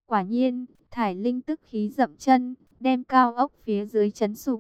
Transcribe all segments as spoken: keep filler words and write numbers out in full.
Quả nhiên, thải linh tức khí dậm chân, đem cao ốc phía dưới chấn sụp.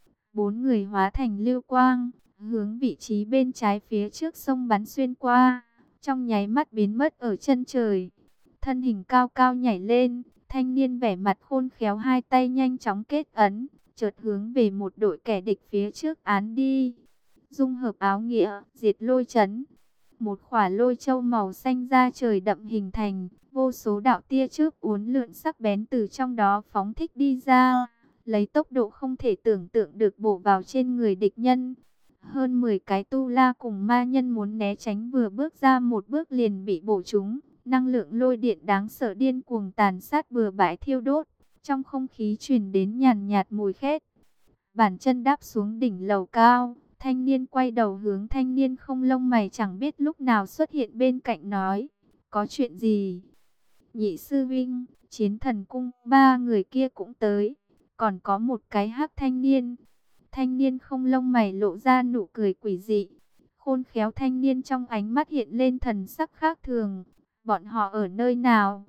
Bốn người hóa thành lưu quang, hướng vị trí bên trái phía trước sông bắn xuyên qua, trong nháy mắt biến mất ở chân trời. Thân hình cao cao nhảy lên, thanh niên vẻ mặt khôn khéo hai tay nhanh chóng kết ấn, chợt hướng về một đội kẻ địch phía trước án đi. Dung hợp áo nghĩa, diệt lôi chấn. Một khỏa lôi châu màu xanh da trời đậm hình thành, vô số đạo tia chớp uốn lượn sắc bén từ trong đó phóng thích đi ra, lấy tốc độ không thể tưởng tượng được bổ vào trên người địch nhân. Hơn mười cái tu la cùng ma nhân muốn né tránh, vừa bước ra một bước liền bị bổ trúng. Năng lượng lôi điện đáng sợ điên cuồng tàn sát bừa bãi thiêu đốt, trong không khí truyền đến nhàn nhạt mùi khét. Bàn chân đáp xuống đỉnh lầu cao, thanh niên quay đầu hướng thanh niên không lông mày chẳng biết lúc nào xuất hiện bên cạnh nói, có chuyện gì? Nhị sư vinh, chiến thần cung, ba người kia cũng tới, còn có một cái hắc thanh niên. Thanh niên không lông mày lộ ra nụ cười quỷ dị, khôn khéo thanh niên trong ánh mắt hiện lên thần sắc khác thường. Bọn họ ở nơi nào?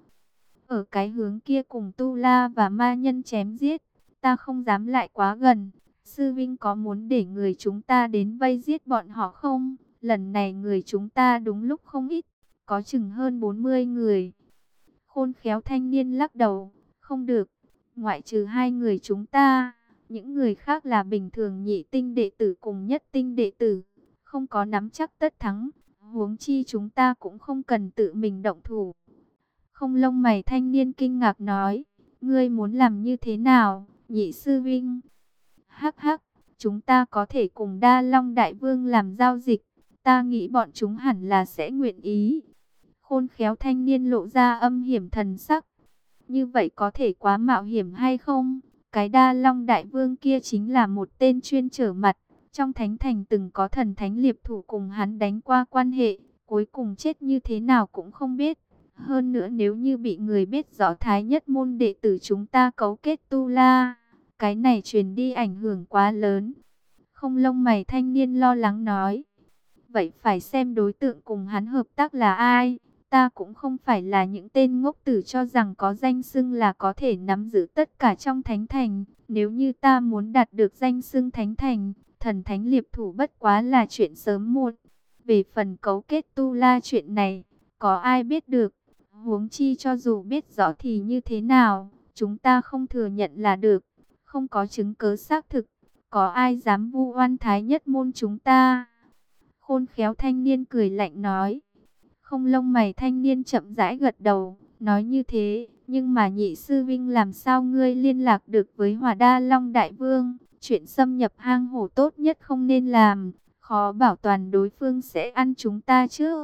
Ở cái hướng kia cùng tu la và ma nhân chém giết, ta không dám lại quá gần. Sư vinh có muốn để người chúng ta đến vây giết bọn họ không? Lần này người chúng ta đúng lúc không ít, có chừng hơn bốn mươi người. Khôn khéo thanh niên lắc đầu, không được, ngoại trừ hai người chúng ta, những người khác là bình thường nhị tinh đệ tử cùng nhất tinh đệ tử, không có nắm chắc tất thắng, huống chi chúng ta cũng không cần tự mình động thủ. Không lông mày thanh niên kinh ngạc nói, ngươi muốn làm như thế nào, nhị sư vinh? Hắc hắc, chúng ta có thể cùng Đa Long Đại Vương làm giao dịch, ta nghĩ bọn chúng hẳn là sẽ nguyện ý. Khôn khéo thanh niên lộ ra âm hiểm thần sắc. Như vậy có thể quá mạo hiểm hay không? Cái Đa Long Đại Vương kia chính là một tên chuyên trở mặt. Trong thánh thành từng có thần thánh liệp thủ cùng hắn đánh qua quan hệ, cuối cùng chết như thế nào cũng không biết. Hơn nữa nếu như bị người biết rõ Thái Nhất môn đệ tử chúng ta cấu kết tu la, cái này truyền đi ảnh hưởng quá lớn. Không lông mày thanh niên lo lắng nói. Vậy phải xem đối tượng cùng hắn hợp tác là ai. Ta cũng không phải là những tên ngốc tử cho rằng có danh xưng là có thể nắm giữ tất cả trong thánh thành. Nếu như ta muốn đạt được danh xưng thánh thành, thần thánh liệp thủ bất quá là chuyện sớm muộn. Về phần cấu kết tu la chuyện này, có ai biết được? Huống chi cho dù biết rõ thì như thế nào, chúng ta không thừa nhận là được. Không có chứng cứ xác thực, có ai dám vu oan Thái Nhất môn chúng ta? Khôn khéo thanh niên cười lạnh nói. Không lông mày thanh niên chậm rãi gật đầu, nói như thế, nhưng mà nhị sư vinh làm sao ngươi liên lạc được với Hỏa Đa Long Đại Vương? Chuyện xâm nhập hang hổ tốt nhất không nên làm, khó bảo toàn đối phương sẽ ăn chúng ta chứ.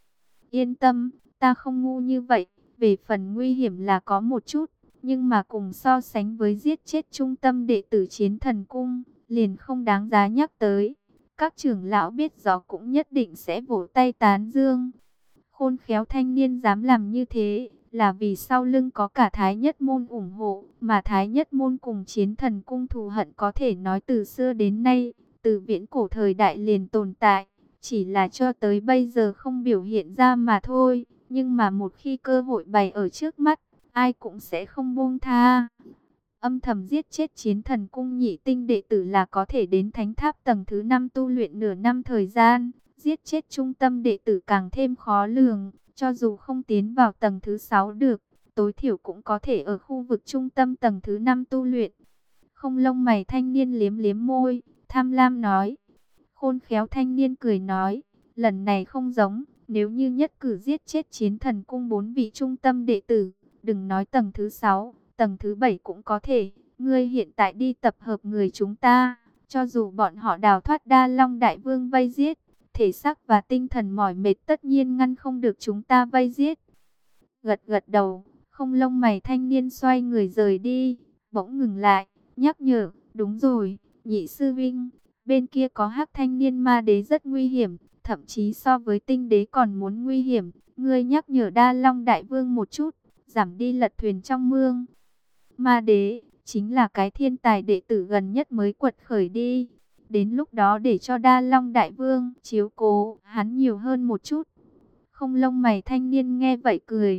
Yên tâm, ta không ngu như vậy, về phần nguy hiểm là có một chút, nhưng mà cùng so sánh với giết chết trung tâm đệ tử Chiến Thần Cung, liền không đáng giá nhắc tới. Các trưởng lão biết rõ cũng nhất định sẽ vỗ tay tán dương. Khôn khéo thanh niên dám làm như thế, là vì sau lưng có cả Thái Nhất môn ủng hộ, mà Thái Nhất môn cùng Chiến Thần Cung thù hận có thể nói từ xưa đến nay, từ viễn cổ thời đại liền tồn tại, chỉ là cho tới bây giờ không biểu hiện ra mà thôi, nhưng mà một khi cơ hội bày ở trước mắt, ai cũng sẽ không buông tha. Âm thầm giết chết Chiến Thần Cung nhị tinh đệ tử là có thể đến thánh tháp tầng thứ năm tu luyện nửa năm thời gian. Giết chết trung tâm đệ tử càng thêm khó lường, cho dù không tiến vào tầng thứ sáu được, tối thiểu cũng có thể ở khu vực trung tâm tầng thứ năm tu luyện. Không lông mày thanh niên liếm liếm môi, tham lam nói. Khôn khéo thanh niên cười nói, lần này không giống, nếu như nhất cử giết chết Chiến Thần Cung bốn vị trung tâm đệ tử, đừng nói tầng thứ sáu, tầng thứ bảy cũng có thể. Ngươi hiện tại đi tập hợp người chúng ta, cho dù bọn họ đào thoát Đa Long Đại Vương vây giết, thể xác và tinh thần mỏi mệt tất nhiên ngăn không được chúng ta vây giết. Gật gật đầu, không lông mày thanh niên xoay người rời đi, bỗng ngừng lại, nhắc nhở, đúng rồi, nhị sư vinh, bên kia có hắc thanh niên ma đế rất nguy hiểm, thậm chí so với tinh đế còn muốn nguy hiểm, ngươi nhắc nhở Đa Long Đại Vương một chút, giảm đi lật thuyền trong mương. Ma đế, chính là cái thiên tài đệ tử gần nhất mới quật khởi đi. Đến lúc đó để cho Đa Long Đại Vương chiếu cố hắn nhiều hơn một chút. Không lông mày thanh niên nghe vậy cười.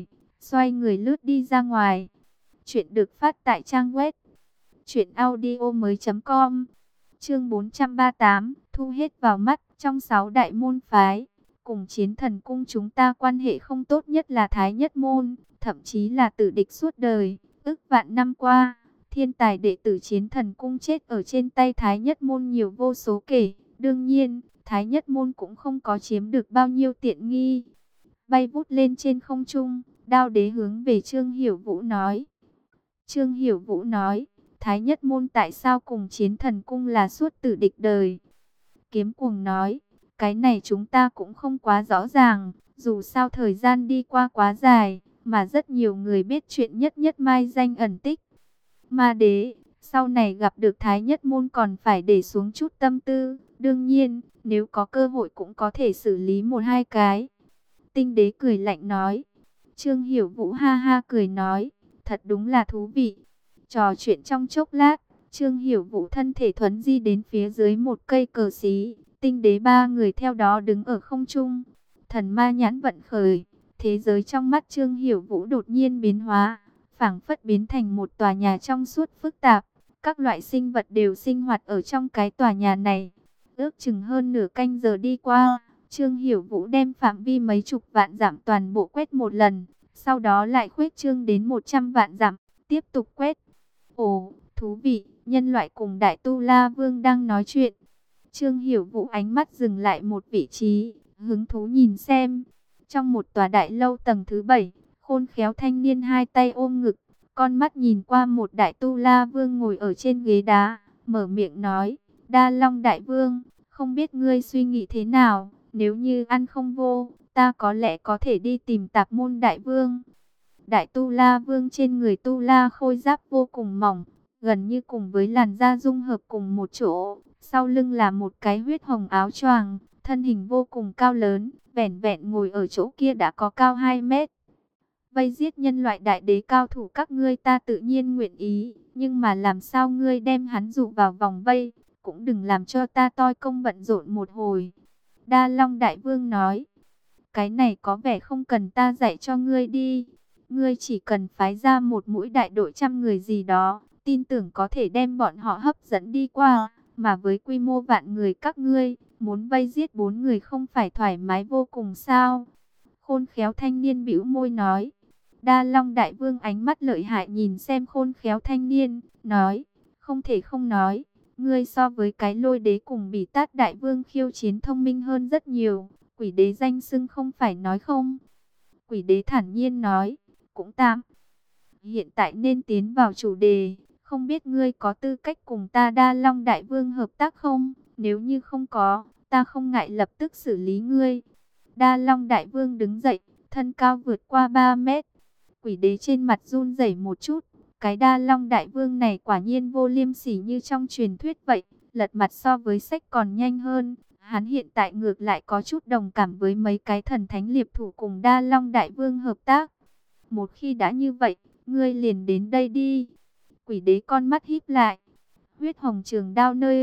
xoay người lướt đi ra ngoài. Chuyện được phát tại trang web truyện audio mới chấm com. Chương bốn trăm ba mươi tám, thu hết vào mắt. Trong sáu đại môn phái, cùng Chiến Thần Cung chúng ta quan hệ không tốt nhất là Thái Nhất Môn, thậm chí là tử địch suốt đời. Ước vạn năm qua, thiên tài đệ tử Chiến Thần Cung chết ở trên tay Thái Nhất Môn nhiều vô số kể. Đương nhiên, Thái Nhất Môn cũng không có chiếm được bao nhiêu tiện nghi. Bay vút lên trên không trung, Đao Đế hướng về Trương Hiểu Vũ nói. Trương Hiểu Vũ nói, Thái Nhất Môn tại sao cùng Chiến Thần Cung là suốt tử địch đời? Kiếm Cuồng nói, cái này chúng ta cũng không quá rõ ràng, dù sao thời gian đi qua quá dài, mà rất nhiều người biết chuyện Nhất Nhất mai danh ẩn tích. Ma Đế, sau này gặp được Thái Nhất Môn còn phải để xuống chút tâm tư, đương nhiên, nếu có cơ hội cũng có thể xử lý một hai cái. Tinh Đế cười lạnh nói. Trương Hiểu Vũ ha ha cười nói, thật đúng là thú vị. Trò chuyện trong chốc lát, Trương Hiểu Vũ thân thể thuấn di đến phía dưới một cây cờ xí. Tinh Đế ba người theo đó đứng ở không trung. Thần ma nhãn vận khởi, thế giới trong mắt Trương Hiểu Vũ đột nhiên biến hóa, phảng phất biến thành một tòa nhà trong suốt phức tạp. Các loại sinh vật đều sinh hoạt ở trong cái tòa nhà này. Ước chừng hơn nửa canh giờ đi qua, Trương Hiểu Vũ đem phạm vi mấy chục vạn dặm toàn bộ quét một lần, sau đó lại khuếch trương đến một trăm vạn dặm, tiếp tục quét. Ồ, thú vị, nhân loại cùng Đại Tu La Vương đang nói chuyện. Trương Hiểu Vũ ánh mắt dừng lại một vị trí, hứng thú nhìn xem. Trong một tòa đại lâu tầng thứ bảy, khôn khéo thanh niên hai tay ôm ngực, con mắt nhìn qua một Đại Tu La Vương ngồi ở trên ghế đá, mở miệng nói, Đa Long Đại Vương, không biết ngươi suy nghĩ thế nào, nếu như ăn không vô, ta có lẽ có thể đi tìm Tạp Môn Đại Vương. Đại Tu La Vương trên người Tu La khôi giáp vô cùng mỏng, gần như cùng với làn da dung hợp cùng một chỗ, sau lưng là một cái huyết hồng áo choàng, thân hình vô cùng cao lớn, vẻn vẹn ngồi ở chỗ kia đã có cao hai mét. Vây giết nhân loại đại đế cao thủ các ngươi ta tự nhiên nguyện ý, nhưng mà làm sao ngươi đem hắn dụ vào vòng vây, cũng đừng làm cho ta toi công bận rộn một hồi. Đa Long Đại Vương nói, cái này có vẻ không cần ta dạy cho ngươi đi, ngươi chỉ cần phái ra một mũi đại đội trăm người gì đó, tin tưởng có thể đem bọn họ hấp dẫn đi qua, mà với quy mô vạn người các ngươi, muốn vây giết bốn người không phải thoải mái vô cùng sao? Khôn khéo thanh niên bĩu môi nói. Đa Long Đại Vương ánh mắt lợi hại nhìn xem khôn khéo thanh niên, nói, không thể không nói, ngươi so với cái Lôi Đế cùng Bỉ Tát Đại Vương khiêu chiến thông minh hơn rất nhiều, Quỷ Đế danh xưng không phải nói không? Quỷ Đế thản nhiên nói, cũng tạm. Hiện tại nên tiến vào chủ đề, không biết ngươi có tư cách cùng ta Đa Long Đại Vương hợp tác không? Nếu như không có, ta không ngại lập tức xử lý ngươi. Đa Long Đại Vương đứng dậy, thân cao vượt qua ba mét. Quỷ Đế trên mặt run rẩy một chút. Cái Đa Long Đại Vương này quả nhiên vô liêm sỉ như trong truyền thuyết vậy. Lật mặt so với sách còn nhanh hơn. Hắn hiện tại ngược lại có chút đồng cảm với mấy cái thần thánh liệp thủ cùng Đa Long Đại Vương hợp tác. Một khi đã như vậy, ngươi liền đến đây đi. Quỷ Đế con mắt híp lại. Huyết hồng trường đao nơi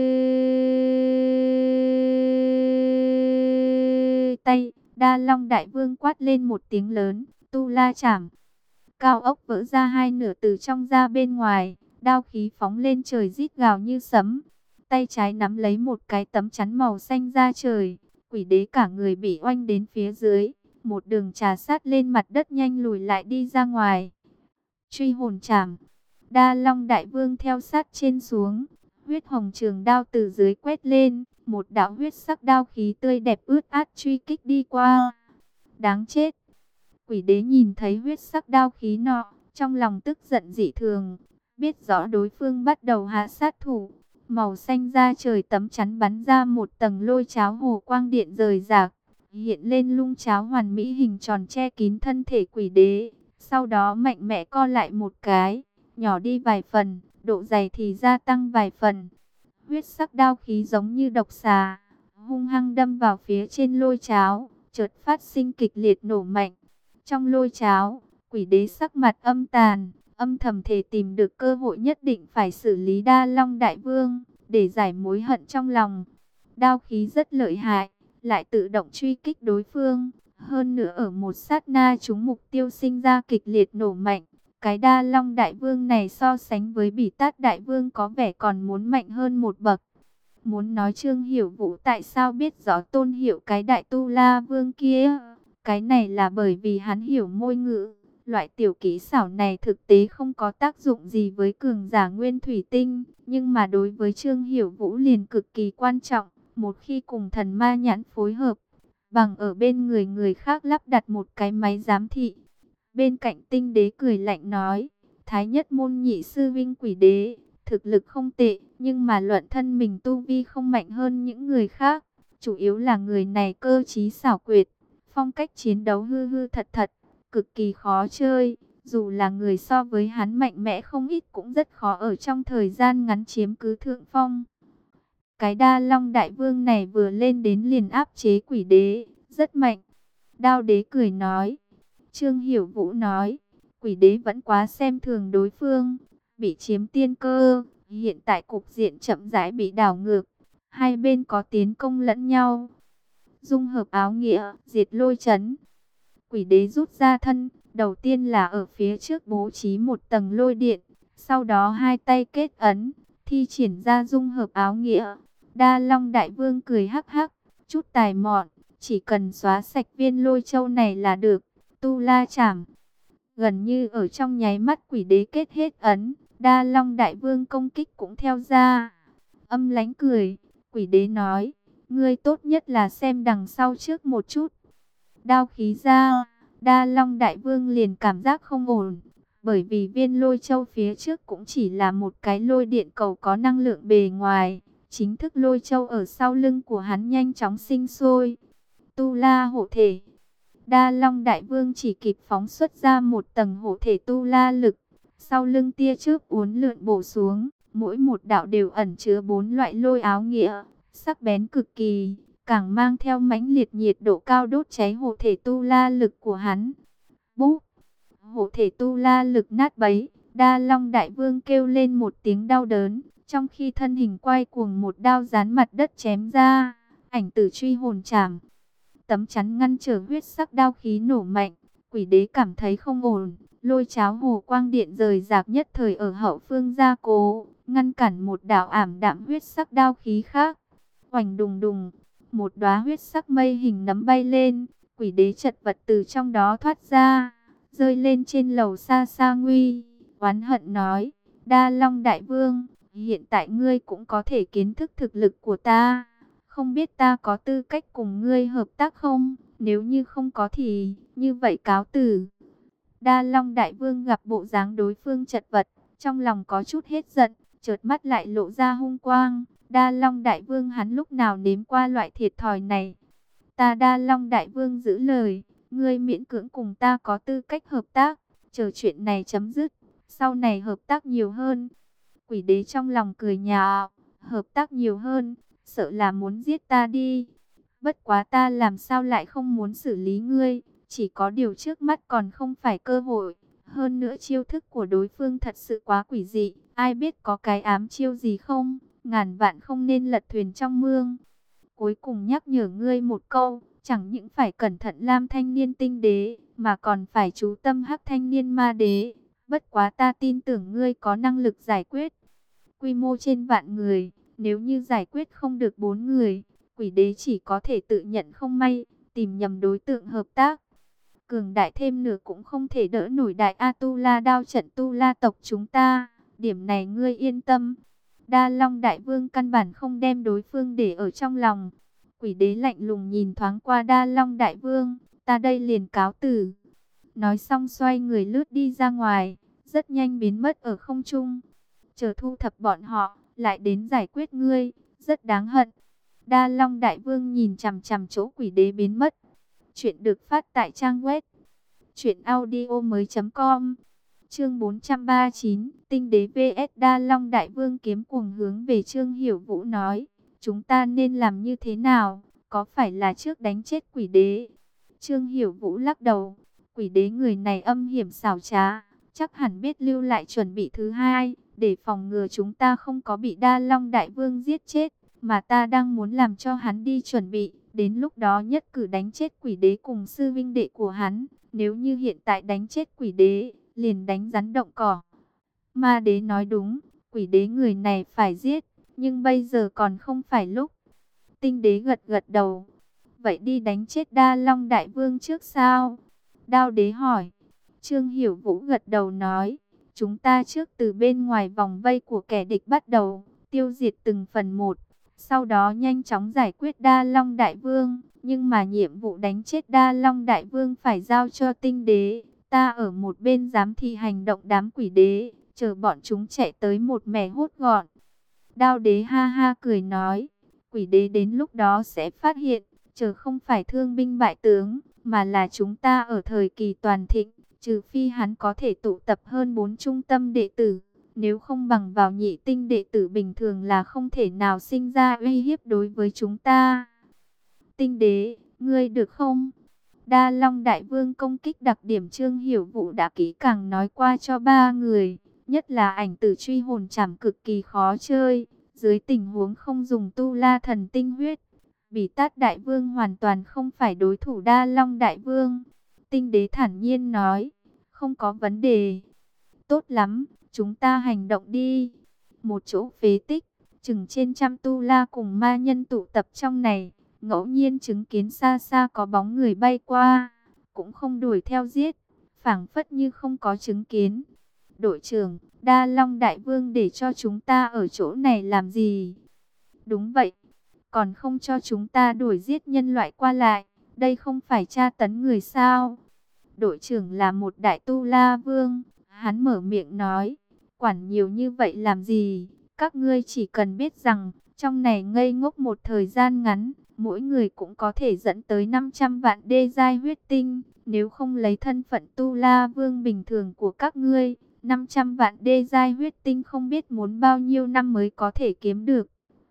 tay. Đa Long Đại Vương quát lên một tiếng lớn. Tu La Chảm. Cao ốc vỡ ra hai nửa từ trong ra bên ngoài. Đao khí phóng lên trời rít gào như sấm. Tay trái nắm lấy một cái tấm chắn màu xanh ra trời. Quỷ Đế cả người bị oanh đến phía dưới. Một đường trà sát lên mặt đất nhanh lùi lại đi ra ngoài. Truy hồn chảm. Đa Long Đại Vương theo sát trên xuống. Huyết hồng trường đao từ dưới quét lên. Một đạo huyết sắc đao khí tươi đẹp ướt át truy kích đi qua. Đáng chết. Quỷ Đế nhìn thấy huyết sắc đao khí nọ, trong lòng tức giận dị thường. Biết rõ đối phương bắt đầu hạ sát thủ. Màu xanh da trời tấm chắn bắn ra một tầng lôi cháo hồ quang điện rời rạc. Hiện lên lung cháo hoàn mỹ hình tròn che kín thân thể Quỷ Đế. Sau đó mạnh mẽ co lại một cái, nhỏ đi vài phần, độ dày thì gia tăng vài phần. Huyết sắc đao khí giống như độc xà, hung hăng đâm vào phía trên lôi cháo, chợt phát sinh kịch liệt nổ mạnh. Trong lôi cháo, Quỷ Đế sắc mặt âm tàn, âm thầm thề tìm được cơ hội nhất định phải xử lý Đa Long Đại Vương, để giải mối hận trong lòng. Đao khí rất lợi hại, lại tự động truy kích đối phương, Hơn nữa ở một sát na chúng mục tiêu sinh ra kịch liệt nổ mạnh. Cái Đa Long Đại Vương này so sánh với Bỉ Tát Đại Vương có vẻ còn muốn mạnh hơn một bậc. Muốn nói Trương Hiểu Vũ tại sao biết rõ tôn hiệu cái Đại Tu La Vương kia. Cái này là bởi vì hắn hiểu môi ngữ. Loại tiểu kỹ xảo này thực tế không có tác dụng gì với cường giả nguyên thủy tinh. Nhưng mà đối với Trương Hiểu Vũ liền cực kỳ quan trọng. Một khi cùng thần ma nhãn phối hợp, bằng ở bên người người khác lắp đặt một cái máy giám thị. Bên cạnh tinh đế cười lạnh nói, Thái nhất môn nhị sư vinh Quỷ Đế, thực lực không tệ, nhưng mà luận thân mình tu vi không mạnh hơn những người khác. Chủ yếu là người này cơ trí xảo quyệt, phong cách chiến đấu hư hư thật thật, cực kỳ khó chơi. Dù là người so với hắn mạnh mẽ không ít cũng rất khó ở trong thời gian ngắn chiếm cứ thượng phong. Cái Đa Long Đại Vương này vừa lên đến liền áp chế Quỷ Đế, rất mạnh. Đao Đế cười nói. Trương Hiểu Vũ nói, Quỷ Đế vẫn quá xem thường đối phương, bị chiếm tiên cơ, hiện tại cục diện chậm rãi bị đảo ngược, hai bên có tiến công lẫn nhau. Dung hợp áo nghĩa, diệt lôi chấn. Quỷ Đế rút ra thân, đầu tiên là ở phía trước bố trí một tầng lôi điện, sau đó hai tay kết ấn, thi triển ra dung hợp áo nghĩa. Đa Long Đại Vương cười hắc hắc, chút tài mọn, chỉ cần xóa sạch viên lôi châu này là được. Tu La Chảm. Gần như ở trong nháy mắt Quỷ Đế kết hết ấn, Đa Long Đại Vương công kích cũng theo ra. Âm lánh cười, Quỷ Đế nói, ngươi tốt nhất là xem đằng sau trước một chút. Đao khí ra, Đa Long Đại Vương liền cảm giác không ổn, bởi vì viên lôi châu phía trước cũng chỉ là một cái lôi điện cầu có năng lượng bề ngoài, chính thức lôi châu ở sau lưng của hắn nhanh chóng sinh sôi. Tu La hộ thể. Đa Long Đại Vương chỉ kịp phóng xuất ra một tầng hộ thể tu la lực, sau lưng tia chớp uốn lượn bổ xuống, mỗi một đạo đều ẩn chứa bốn loại lôi áo nghĩa, sắc bén cực kỳ, càng mang theo mãnh liệt nhiệt độ cao đốt cháy hộ thể tu la lực của hắn. Búp, hộ thể tu la lực nát bấy, Đa Long Đại Vương kêu lên một tiếng đau đớn, trong khi thân hình quay cuồng một đao dán mặt đất chém ra, ảnh tử truy hồn trảm. Tấm chắn ngăn trở huyết sắc đao khí nổ mạnh, Quỷ Đế cảm thấy không ổn, lôi cháo hồ quang điện rời rạc nhất thời ở hậu phương gia cố, ngăn cản một đạo ảm đạm huyết sắc đao khí khác. Oành đùng đùng, một đóa huyết sắc mây hình nấm bay lên, Quỷ Đế chật vật từ trong đó thoát ra, rơi lên trên lầu xa xa nguy, oán hận nói, Đa Long Đại Vương, hiện tại ngươi cũng có thể kiến thức thực lực của ta. Không biết ta có tư cách cùng ngươi hợp tác không? Nếu như không có thì, như vậy cáo từ. Đa Long Đại Vương gặp bộ dáng đối phương chật vật, trong lòng có chút hết giận, chợt mắt lại lộ ra hung quang. Đa Long Đại Vương hắn lúc nào nếm qua loại thiệt thòi này? Ta Đa Long Đại Vương giữ lời, ngươi miễn cưỡng cùng ta có tư cách hợp tác, chờ chuyện này chấm dứt, sau này hợp tác nhiều hơn. Quỷ Đế trong lòng cười nhạo, hợp tác nhiều hơn, sợ là muốn giết ta đi. Bất quá ta làm sao lại không muốn xử lý ngươi, chỉ có điều trước mắt còn không phải cơ hội. Hơn nữa chiêu thức của đối phương thật sự quá quỷ dị, ai biết có cái ám chiêu gì không, ngàn vạn không nên lật thuyền trong mương. Cuối cùng nhắc nhở ngươi một câu, chẳng những phải cẩn thận Lam Thanh Niên Tinh Đế, mà còn phải chú tâm Hắc Thanh Niên Ma Đế. Bất quá ta tin tưởng ngươi có năng lực giải quyết. Quy mô trên vạn người, nếu như giải quyết không được bốn người, Quỷ Đế chỉ có thể tự nhận không may, tìm nhầm đối tượng hợp tác. Cường đại thêm nửa cũng không thể đỡ nổi đại A-tu-la đao trận tu la tộc chúng ta, điểm này ngươi yên tâm. Đa Long Đại Vương căn bản không đem đối phương để ở trong lòng. Quỷ Đế lạnh lùng nhìn thoáng qua Đa Long Đại Vương, ta đây liền cáo từ. Nói xong xoay người lướt đi ra ngoài, rất nhanh biến mất ở không trung. Chờ thu thập bọn họ, lại đến giải quyết ngươi, rất đáng hận. Đa Long Đại Vương nhìn chằm chằm chỗ Quỷ Đế biến mất. Chuyện được phát tại trang web truyện audio mới chấm com. Chương bốn trăm ba mươi chín, Tinh Đế vs Đa Long Đại Vương kiếm cuồng hướng về Trương Hiểu Vũ nói, chúng ta nên làm như thế nào, có phải là trước đánh chết Quỷ Đế? Trương Hiểu Vũ lắc đầu, Quỷ Đế người này âm hiểm xảo trá, chắc hẳn biết lưu lại chuẩn bị thứ hai, để phòng ngừa chúng ta không có bị Đa Long Đại Vương giết chết, mà ta đang muốn làm cho hắn đi chuẩn bị, Đến lúc đó nhất cử đánh chết quỷ đế cùng sư vinh đệ của hắn. Nếu như hiện tại đánh chết quỷ đế, liền đánh rắn động cỏ. Ma đế nói đúng, quỷ đế người này phải giết, nhưng bây giờ còn không phải lúc. Tinh đế gật gật đầu. Vậy đi đánh chết Đa Long Đại Vương trước sao? Đao đế hỏi. Trương Hiểu Vũ gật đầu nói. Chúng ta trước từ bên ngoài vòng vây của kẻ địch bắt đầu, tiêu diệt từng phần một. Sau đó nhanh chóng giải quyết Đa Long Đại Vương. Nhưng mà nhiệm vụ đánh chết Đa Long Đại Vương phải giao cho tinh đế. Ta ở một bên giám thị hành động đám quỷ đế, chờ bọn chúng chạy tới một mẻ hốt gọn. Đao đế ha ha cười nói. Quỷ đế đến lúc đó sẽ phát hiện, chờ không phải thương binh bại tướng, mà là chúng ta ở thời kỳ toàn thịnh. Trừ phi hắn có thể tụ tập hơn bốn trung tâm đệ tử. Nếu không bằng vào nhị tinh đệ tử bình thường là không thể nào sinh ra uy hiếp đối với chúng ta. Tinh đế, ngươi được không? Đa Long Đại Vương công kích đặc điểm Trương Hiểu Vũ đã kỹ càng nói qua cho ba người. Nhất là ảnh tử truy hồn trảm cực kỳ khó chơi. Dưới tình huống không dùng tu la thần tinh huyết, Bỉ Tát Đại Vương hoàn toàn không phải đối thủ Đa Long Đại Vương. Tinh đế thản nhiên nói, không có vấn đề. Tốt lắm, chúng ta hành động đi. Một chỗ phế tích, chừng trên trăm tu la cùng ma nhân tụ tập trong này. Ngẫu nhiên chứng kiến xa xa có bóng người bay qua, cũng không đuổi theo giết, phảng phất như không có chứng kiến. Đội trưởng, Đa Long Đại Vương để cho chúng ta ở chỗ này làm gì? Đúng vậy, còn không cho chúng ta đuổi giết nhân loại qua lại, đây không phải tra tấn người sao? Đội trưởng là một đại tu la vương, hắn mở miệng nói, quản nhiều như vậy làm gì? Các ngươi chỉ cần biết rằng, trong này ngây ngốc một thời gian ngắn, mỗi người cũng có thể dẫn tới năm trăm vạn đê giai huyết tinh. Nếu không lấy thân phận tu la vương bình thường của các ngươi, năm trăm vạn đê giai huyết tinh không biết muốn bao nhiêu năm mới có thể kiếm được.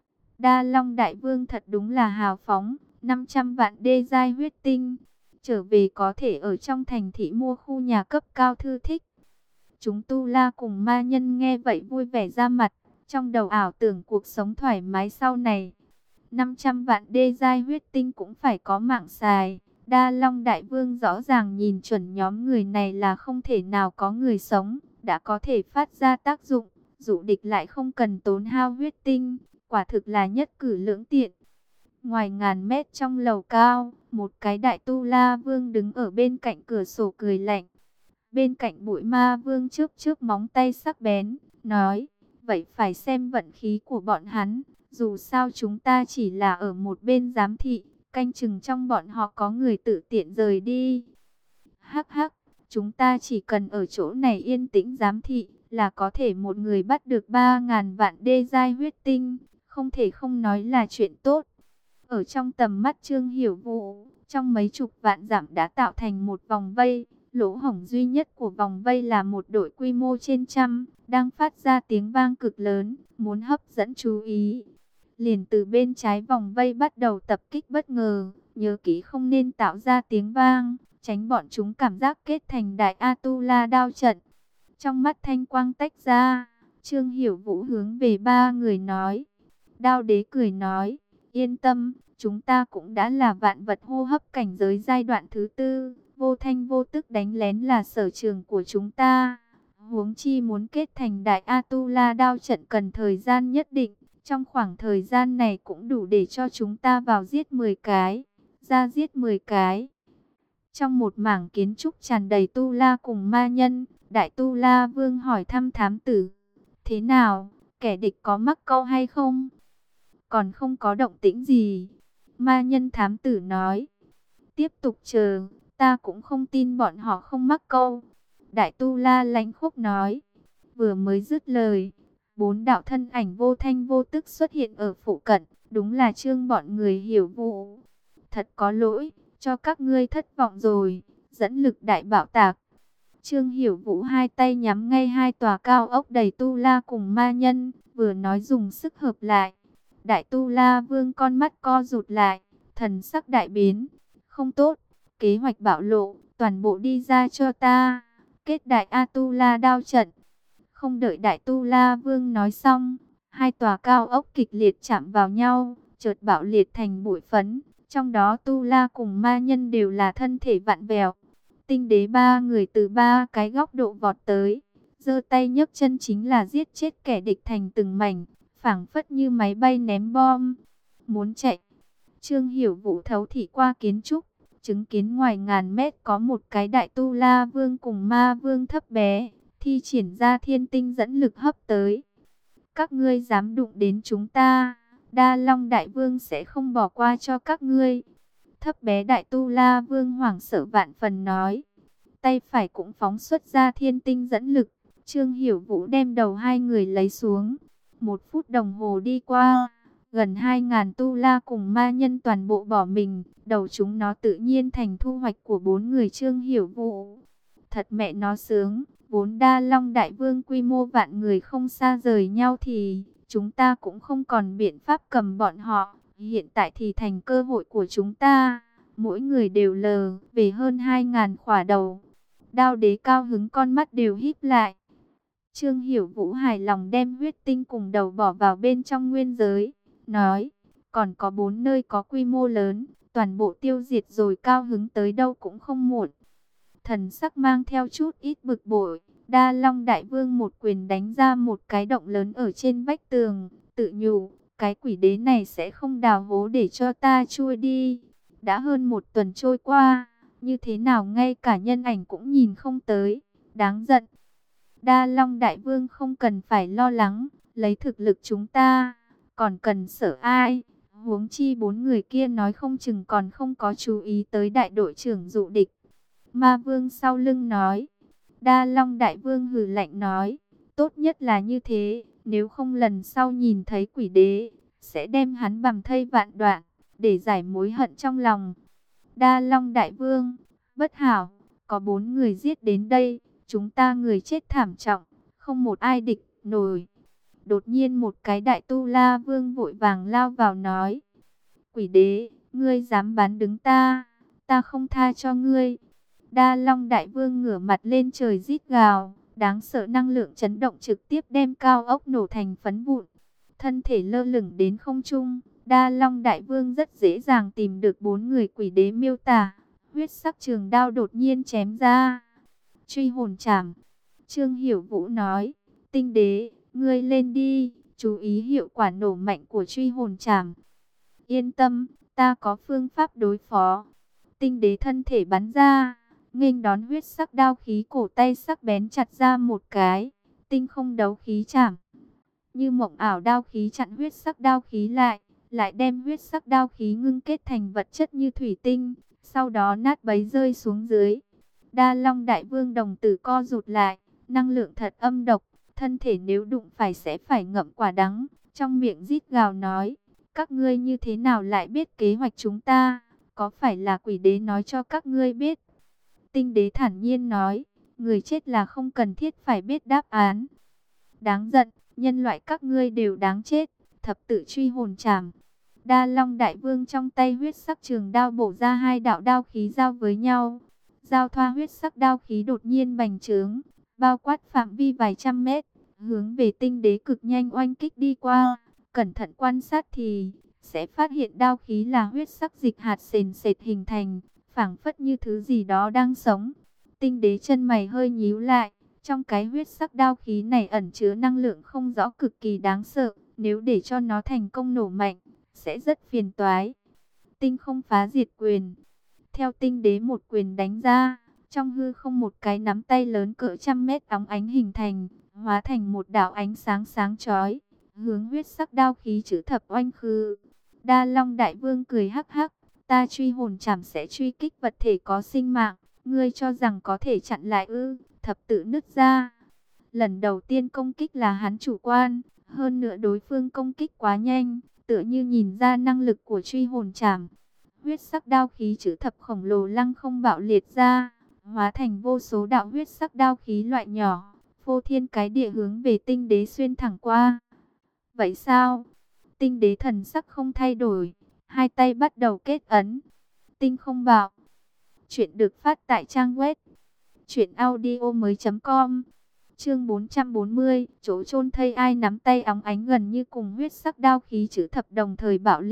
Đa Long Đại Vương thật đúng là hào phóng, năm trăm vạn đê giai huyết tinh. Trở về có thể ở trong thành thị mua khu nhà cấp cao thư thích. Chúng tu la cùng ma nhân nghe vậy vui vẻ ra mặt, trong đầu ảo tưởng cuộc sống thoải mái sau này. năm trăm vạn đê giai huyết tinh cũng phải có mạng xài. Đa Long Đại Vương rõ ràng nhìn chuẩn nhóm người này là không thể nào có người sống, đã có thể phát ra tác dụng, dụ địch lại không cần tốn hao huyết tinh, quả thực là nhất cử lưỡng tiện. Ngoài ngàn mét trong lầu cao, một cái đại tu la vương đứng ở bên cạnh cửa sổ cười lạnh. Bên cạnh bụi ma vương chớp chớp móng tay sắc bén, nói, vậy phải xem vận khí của bọn hắn. Dù sao chúng ta chỉ là ở một bên giám thị, canh chừng trong bọn họ có người tự tiện rời đi. Hắc hắc, chúng ta chỉ cần ở chỗ này yên tĩnh giám thị, là có thể một người bắt được ba ngàn vạn đê giai huyết tinh, không thể không nói là chuyện tốt. Ở trong tầm mắt Trương Hiểu Vũ, trong mấy chục vạn dặm đã tạo thành một vòng vây. Lỗ hổng duy nhất của vòng vây là một đội quy mô trên trăm, đang phát ra tiếng vang cực lớn, muốn hấp dẫn chú ý. Liền từ bên trái vòng vây bắt đầu tập kích bất ngờ, nhớ kỹ không nên tạo ra tiếng vang, tránh bọn chúng cảm giác kết thành đại Atula đao trận. Trong mắt thanh quang tách ra, Trương Hiểu Vũ hướng về ba người nói. Đao đế cười nói, yên tâm, chúng ta cũng đã là vạn vật hô hấp cảnh giới giai đoạn thứ tư, vô thanh vô tức đánh lén là sở trường của chúng ta. Huống chi muốn kết thành đại Atula đao trận cần thời gian nhất định. Trong khoảng thời gian này cũng đủ để cho chúng ta vào giết mười cái, ra giết mười cái. Trong một mảng kiến trúc tràn đầy tu la cùng ma nhân, đại tu la vương hỏi thăm thám tử. Thế nào, kẻ địch có mắc câu hay không? Còn không có động tĩnh gì. Ma nhân thám tử nói. Tiếp tục chờ, ta cũng không tin bọn họ không mắc câu. Đại tu la lãnh khốc nói. Vừa mới dứt lời, bốn đạo thân ảnh vô thanh vô tức xuất hiện ở phụ cận, đúng là Trương bọn người Hiểu Vũ. Thật có lỗi, cho các ngươi thất vọng rồi, dẫn lực đại bạo tạc. Trương Hiểu Vũ hai tay nhắm ngay hai tòa cao ốc đầy tu la cùng ma nhân, vừa nói dùng sức hợp lại. Đại tu la vương con mắt co rụt lại, thần sắc đại biến. Không tốt, kế hoạch bạo lộ, toàn bộ đi ra cho ta. Kết đại Atula đao trận. Không đợi đại tu la vương nói xong, hai tòa cao ốc kịch liệt chạm vào nhau, chợt bạo liệt thành bụi phấn, Trong đó Tu La cùng ma nhân đều là thân thể vặn vẹo. Tinh đế ba người từ ba cái góc độ vọt tới, giơ tay nhấc chân chính là giết chết kẻ địch thành từng mảnh, phảng phất như máy bay ném bom. Muốn chạy, Trương Hiểu Vũ thấu thị qua kiến trúc, chứng kiến ngoài ngàn mét có một cái đại Tu La Vương cùng ma vương thấp bé, thi triển ra thiên tinh dẫn lực hấp tới. Các ngươi dám đụng đến chúng ta, Đa Long Đại Vương sẽ không bỏ qua cho các ngươi. Thấp bé đại Tu La Vương hoảng sợ vạn phần nói. Tay phải cũng phóng xuất ra thiên tinh dẫn lực. Trương Hiểu Vũ đem đầu hai người lấy xuống. Một phút đồng hồ đi qua, gần hai ngàn Tu La cùng ma nhân toàn bộ bỏ mình. Đầu chúng nó tự nhiên thành thu hoạch của bốn người Trương Hiểu Vũ. Thật mẹ nó sướng, vốn Đa Long Đại Vương quy mô vạn người không xa rời nhau thì chúng ta cũng không còn biện pháp cầm bọn họ. Hiện tại thì thành cơ hội của chúng ta. Mỗi người đều lờ về hơn hai ngàn khỏa đầu. Đao đế cao hứng, con mắt đều híp lại. Trương Hiểu Vũ hài lòng đem huyết tinh cùng đầu bỏ vào bên trong nguyên giới. Nói, còn có bốn nơi có quy mô lớn, toàn bộ tiêu diệt rồi cao hứng tới đâu cũng không muộn. Thần sắc mang theo chút ít bực bội. Đa Long Đại Vương một quyền đánh ra một cái động lớn ở trên vách tường, tự nhủ, cái quỷ đế này sẽ không đào hố để cho ta chui đi. Đã hơn một tuần trôi qua, như thế nào ngay cả nhân ảnh cũng nhìn không tới, đáng giận. Đa Long Đại Vương không cần phải lo lắng, lấy thực lực chúng ta, còn cần sợ ai? Huống chi bốn người kia nói không chừng còn không có chú ý tới đại đội trưởng dụ địch. Ma Vương sau lưng nói. Đa Long Đại Vương hừ lạnh nói, tốt nhất là như thế, nếu không lần sau nhìn thấy quỷ đế, sẽ đem hắn bằm thây vạn đoạn, để giải mối hận trong lòng. Đa Long Đại Vương, bất hảo, có bốn người giết đến đây, chúng ta người chết thảm trọng, không một ai địch nổi. Đột nhiên một cái đại Tu La Vương vội vàng lao vào nói, quỷ đế, ngươi dám bán đứng ta, ta không tha cho ngươi. Đa Long Đại Vương ngửa mặt lên trời rít gào, đáng sợ năng lượng chấn động trực tiếp đem cao ốc nổ thành phấn vụn. Thân thể lơ lửng đến không trung, Đa Long Đại Vương rất dễ dàng tìm được bốn người quỷ đế miêu tả. Huyết sắc trường đao đột nhiên chém ra. Truy hồn chảm. Trương Hiểu Vũ nói, tinh đế, ngươi lên đi, chú ý hiệu quả nổ mạnh của truy hồn chảm. Yên tâm, ta có phương pháp đối phó. Tinh đế thân thể bắn ra, nghênh đón huyết sắc đao khí, cổ tay sắc bén chặt ra một cái, tinh không đấu khí chảm. Như mộng ảo đao khí chặn huyết sắc đao khí lại, lại đem huyết sắc đao khí ngưng kết thành vật chất như thủy tinh, sau đó nát bấy rơi xuống dưới. Đa Long Đại Vương đồng tử co rụt lại, năng lượng thật âm độc, thân thể nếu đụng phải sẽ phải ngậm quả đắng, trong miệng rít gào nói, các ngươi như thế nào lại biết kế hoạch chúng ta, có phải là quỷ đế nói cho các ngươi biết? Tinh đế thản nhiên nói, người chết là không cần thiết phải biết đáp án. Đáng giận, nhân loại các ngươi đều đáng chết, thập tự truy hồn chảm. Đa Long Đại Vương trong tay huyết sắc trường đao bổ ra hai đạo đao khí giao với nhau. Giao thoa huyết sắc đao khí đột nhiên bành trướng, bao quát phạm vi vài trăm mét, hướng về tinh đế cực nhanh oanh kích đi qua. Cẩn thận quan sát thì sẽ phát hiện đao khí là huyết sắc dịch hạt sền sệt hình thành, phảng phất như thứ gì đó đang sống. Tinh đế chân mày hơi nhíu lại, trong cái huyết sắc đao khí này ẩn chứa năng lượng không rõ cực kỳ đáng sợ, nếu để cho nó thành công nổ mạnh, sẽ rất phiền toái. Tinh không phá diệt quyền. Theo tinh đế một quyền đánh ra, trong hư không một cái nắm tay lớn cỡ trăm mét óng ánh hình thành, hóa thành một đạo ánh sáng sáng chói, hướng huyết sắc đao khí chữ thập oanh khứ. Đa Long Đại Vương cười hắc hắc, ta truy hồn chảm sẽ truy kích vật thể có sinh mạng, ngươi cho rằng có thể chặn lại ư? Thập tự nứt ra. Lần đầu tiên công kích là hắn chủ quan, hơn nữa đối phương công kích quá nhanh, tựa như nhìn ra năng lực của truy hồn chảm. Huyết sắc đao khí chữ thập khổng lồ lăng không bạo liệt ra, hóa thành vô số đạo huyết sắc đao khí loại nhỏ, phô thiên cái địa hướng về tinh đế xuyên thẳng qua. Vậy sao? Tinh đế thần sắc không thay đổi, hai tay bắt đầu kết ấn. Tinh không bạo. Chuyện được phát tại trang web truyện audio mới chấm com. Chương bốn trăm bốn mươi, chỗ chôn thây ai. Nắm tay óng ánh gần như cùng huyết sắc đao khí chữ thập đồng thời bạo liệt,